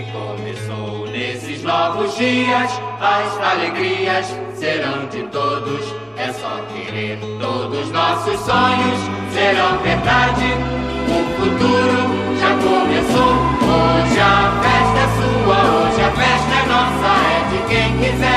começou nesses novos dias. As alegrias serão de todos, é só querer. Todos nossos sonhos serão verdade. O futuro já começou. Hoje a festa é sua, hoje a festa é nossa, é de quem quiser.